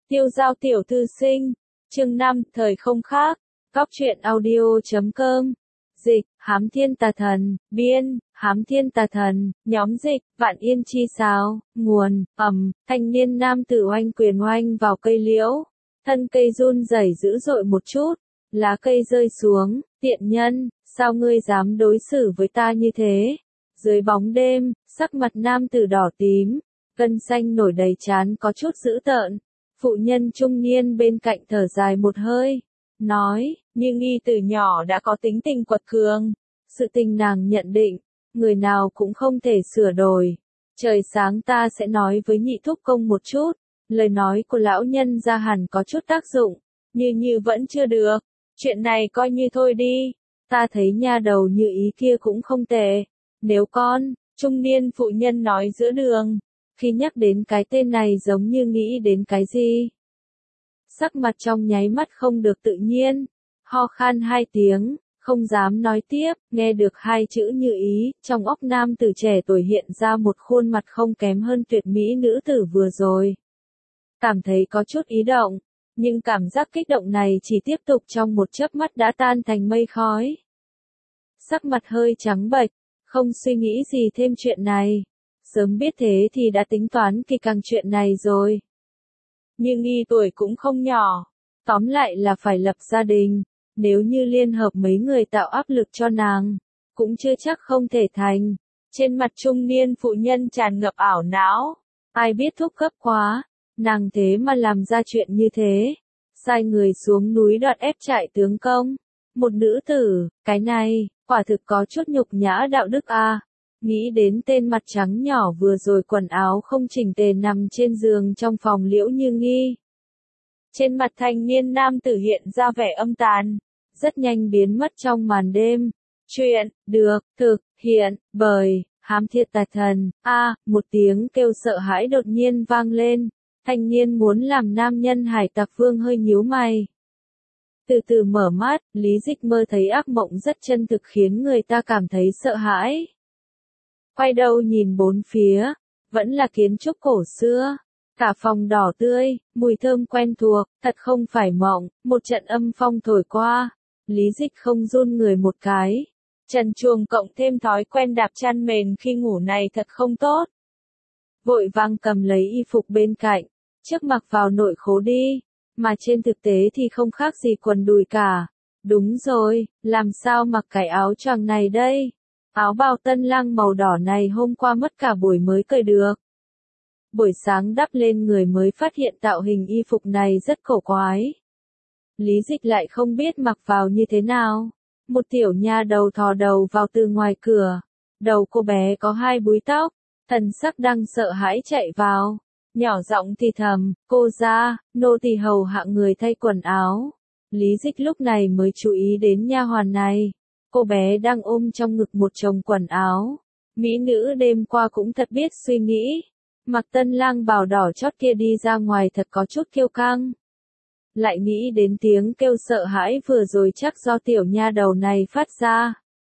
Tiêu giao tiểu thư sinh, chương 5, thời không khác, Cóc truyện audio.com, dịch, Hám Thiên Tà Thần, biên, Hám Thiên Tà Thần, nhóm dịch, Vạn Yên Chi Sáo, nguồn, thanh niên nam tử oanh quyền oanh vào cây liễu, thân cây run rẩy dữ dội một chút, lá cây rơi xuống, tiện nhân, sao ngươi dám đối xử với ta như thế? Dưới bóng đêm, sắc mặt nam tử đỏ tím, gân xanh nổi đầy trán có chút dữ tợn. Phụ nhân trung niên bên cạnh thở dài một hơi, nói, như nghi từ nhỏ đã có tính tình quật cường. Sự tình nàng nhận định, người nào cũng không thể sửa đổi. Trời sáng ta sẽ nói với nhị thúc công một chút, lời nói của lão nhân ra hẳn có chút tác dụng, như vẫn chưa được, chuyện này coi như thôi đi, ta thấy nha đầu như ý kia cũng không tệ, nếu con, trung niên phụ nhân nói giữa đường. Khi nhắc đến cái tên này giống như nghĩ đến cái gì? Sắc mặt trong nháy mắt không được tự nhiên, ho khan hai tiếng, không dám nói tiếp, nghe được hai chữ như ý, trong óc nam tử trẻ tuổi hiện ra một khuôn mặt không kém hơn tuyệt mỹ nữ tử vừa rồi. Cảm thấy có chút ý động, nhưng cảm giác kích động này chỉ tiếp tục trong một chớp mắt đã tan thành mây khói. Sắc mặt hơi trắng bệch, không suy nghĩ gì thêm chuyện này. Sớm biết thế thì đã tính toán kỹ càng chuyện này rồi. Nhưng nghi tuổi cũng không nhỏ, tóm lại là phải lập gia đình, nếu như liên hợp mấy người tạo áp lực cho nàng, cũng chưa chắc không thể thành. Trên mặt trung niên phụ nhân tràn ngập ảo não, ai biết thúc gấp quá, nàng thế mà làm ra chuyện như thế, sai người xuống núi đoạt ép trại tướng công, một nữ tử, cái này, quả thực có chút nhục nhã đạo đức a. Nghĩ đến tên mặt trắng nhỏ vừa rồi quần áo không chỉnh tề nằm trên giường trong phòng Liễu Như Nghi. Trên mặt thanh niên nam tử hiện ra vẻ âm tàn, rất nhanh biến mất trong màn đêm. Chuyện, được, thực, hiện, bởi, Hám Thiên Tà Thần, một tiếng kêu sợ hãi đột nhiên vang lên, thanh niên muốn làm nam nhân hải tặc vương hơi nhíu mày. Từ từ mở mắt, Lý Dịch mơ thấy ác mộng rất chân thực khiến người ta cảm thấy sợ hãi. Quay đầu nhìn bốn phía, vẫn là kiến trúc cổ xưa, cả phòng đỏ tươi, mùi thơm quen thuộc, thật không phải mộng, một trận âm phong thổi qua, Lý Dịch không run người một cái. Trần truồng cộng thêm thói quen đạp chăn mền khi ngủ này thật không tốt. Vội vàng cầm lấy y phục bên cạnh, trước mặc vào nội khố đi, mà trên thực tế thì không khác gì quần đùi cả. Đúng rồi, làm sao mặc cái áo choàng này đây? Áo bào tân lang màu đỏ này hôm qua mất cả buổi mới cởi được. Buổi sáng đắp lên người mới phát hiện tạo hình y phục này rất cổ quái. Lý Dịch lại không biết mặc vào như thế nào. Một tiểu nha đầu thò đầu vào từ ngoài cửa. Đầu cô bé có hai búi tóc, thần sắc đang sợ hãi chạy vào. Nhỏ giọng thì thầm, cô ra, nô tỳ hầu hạ người thay quần áo. Lý Dịch lúc này mới chú ý đến nha hoàn này. Cô bé đang ôm trong ngực một chồng quần áo. Mỹ nữ đêm qua cũng thật biết suy nghĩ. Mặc tân lang bào đỏ chót kia đi ra ngoài thật có chút kiêu căng. Lại nghĩ đến tiếng kêu sợ hãi vừa rồi chắc do tiểu nha đầu này phát ra.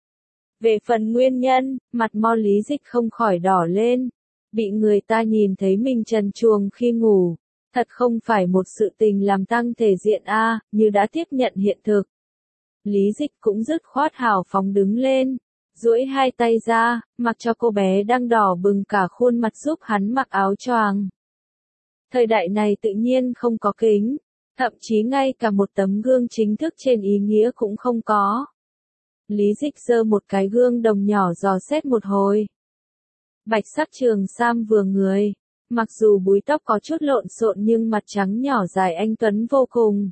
Về phần nguyên nhân, mặt mo Lý Dịch không khỏi đỏ lên. Bị người ta nhìn thấy mình trần truồng khi ngủ. Thật không phải một sự tình làm tăng thể diện như đã tiếp nhận hiện thực. Lý Dịch cũng dứt khoát hào phóng đứng lên, duỗi hai tay ra, mặc cho cô bé đang đỏ bừng cả khuôn mặt giúp hắn mặc áo choàng. Thời đại này tự nhiên không có kính, thậm chí ngay cả một tấm gương chính thức trên ý nghĩa cũng không có. Lý Dịch giơ một cái gương đồng nhỏ dò xét một hồi. Bạch sắc trường sam vừa người, mặc dù búi tóc có chút lộn xộn nhưng mặt trắng nhỏ dài anh tuấn vô cùng.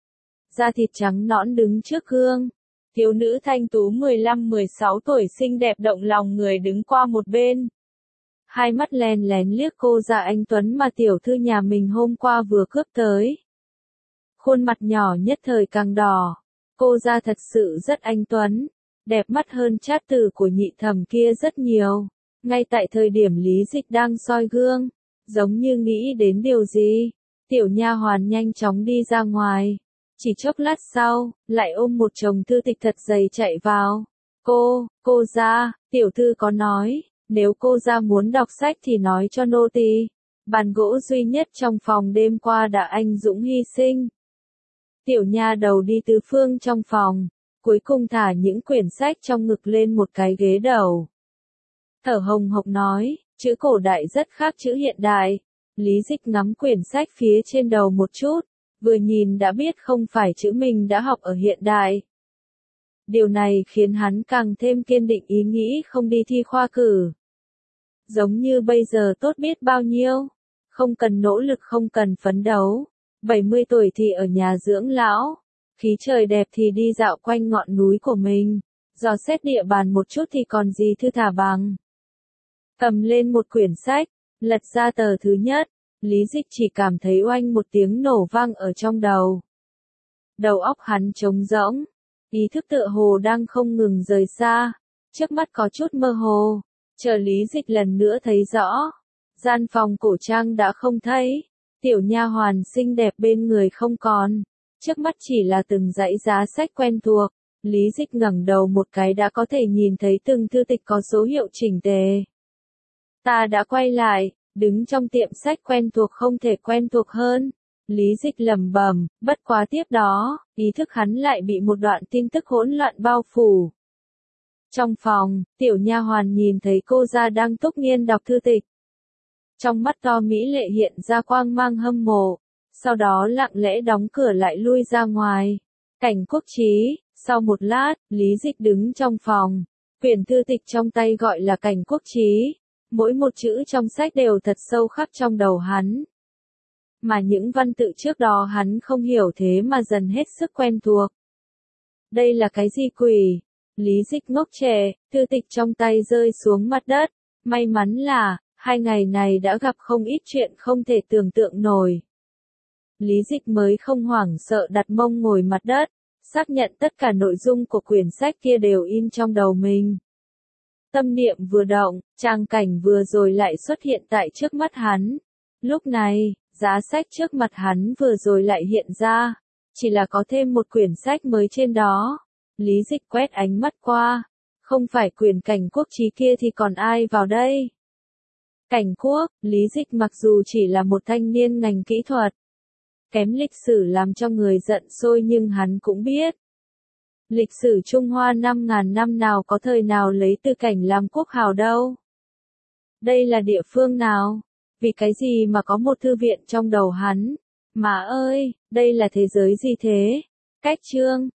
Da thịt trắng nõn đứng trước gương. Thiếu nữ thanh tú 15-16 tuổi xinh đẹp động lòng người đứng qua một bên. Hai mắt lén lén liếc cô già anh tuấn mà tiểu thư nhà mình hôm qua vừa cướp tới. Khuôn mặt nhỏ nhất thời càng đỏ. Cô già thật sự rất anh tuấn, đẹp mắt hơn trát tử của nhị thẩm kia rất nhiều. Ngay tại thời điểm Lý Dịch đang soi gương, giống như nghĩ đến điều gì, tiểu nha hoàn nhanh chóng đi ra ngoài. Chỉ chốc lát sau, lại ôm một chồng thư tịch thật dày chạy vào. Cô ra, tiểu thư có nói, nếu cô ra muốn đọc sách thì nói cho nô tỳ. Bàn gỗ duy nhất trong phòng đêm qua đã anh dũng hy sinh. Tiểu nha đầu đi tứ phương trong phòng, cuối cùng thả những quyển sách trong ngực lên một cái ghế đầu. Thở hồng hộc nói, chữ cổ đại rất khác chữ hiện đại. Lý Dịch ngắm quyển sách phía trên đầu một chút, vừa nhìn đã biết không phải chữ mình đã học ở hiện đại. Điều này khiến hắn càng thêm kiên định ý nghĩ không đi thi khoa cử. Giống như bây giờ tốt biết bao nhiêu, không cần nỗ lực không cần phấn đấu, 70 tuổi thì ở nhà dưỡng lão, khí trời đẹp thì đi dạo quanh ngọn núi của mình, dò xét địa bàn một chút thì còn gì thư thả bằng. Cầm lên một quyển sách, lật ra tờ thứ nhất, Lý Dịch chỉ cảm thấy oanh một tiếng nổ vang ở trong đầu. Đầu óc hắn trống rỗng, ý thức tựa hồ đang không ngừng rời xa, trước mắt có chút mơ hồ, chờ Lý Dịch lần nữa thấy rõ. Gian phòng cổ trang đã không thấy, tiểu nha hoàn xinh đẹp bên người không còn, trước mắt chỉ là từng dãy giá sách quen thuộc. Lý Dịch ngẩng đầu một cái đã có thể nhìn thấy từng thư tịch có số hiệu chỉnh tề. Ta đã quay lại, đứng trong tiệm sách quen thuộc không thể quen thuộc hơn. Lý Dịch lẩm bẩm, bất quá tiếp đó, ý thức hắn lại bị một đoạn tin tức hỗn loạn bao phủ. Trong phòng, tiểu nha hoàn nhìn thấy cô gia đang túc nghiên đọc thư tịch. Trong mắt to mỹ lệ hiện ra quang mang hâm mộ, sau đó lặng lẽ đóng cửa lại lui ra ngoài. Cảnh Quốc Chí, sau một lát, Lý Dịch đứng trong phòng, quyển thư tịch trong tay gọi là Cảnh Quốc Chí, mỗi một chữ trong sách đều thật sâu khắc trong đầu hắn. Mà những văn tự trước đó hắn không hiểu thế mà dần hết sức quen thuộc. Đây là cái gì quỷ? Lý Dịch ngốc trệ, thư tịch trong tay rơi xuống mặt đất, may mắn là, 2 ngày này đã gặp không ít chuyện không thể tưởng tượng nổi. Lý Dịch mới không hoảng sợ đặt mông ngồi mặt đất, xác nhận tất cả nội dung của quyển sách kia đều in trong đầu mình. Tâm niệm vừa động, trang cảnh vừa rồi lại xuất hiện tại trước mắt hắn. Lúc này, giá sách trước mặt hắn vừa rồi lại hiện ra, chỉ là có thêm một quyển sách mới trên đó. Lý Dịch quét ánh mắt qua, không phải quyển Cảnh Quốc Chí kia thì còn ai vào đây? Cảnh Quốc, Lý Dịch mặc dù chỉ là một thanh niên ngành kỹ thuật, kém lịch sử làm cho người giận sôi nhưng hắn cũng biết. Lịch sử Trung Hoa 5.000 năm nào có thời nào lấy Từ Cảnh làm quốc hào đâu. Đây là địa phương nào? Vì cái gì mà có một thư viện trong đầu hắn? Mà ơi, đây là thế giới gì thế? Cách chương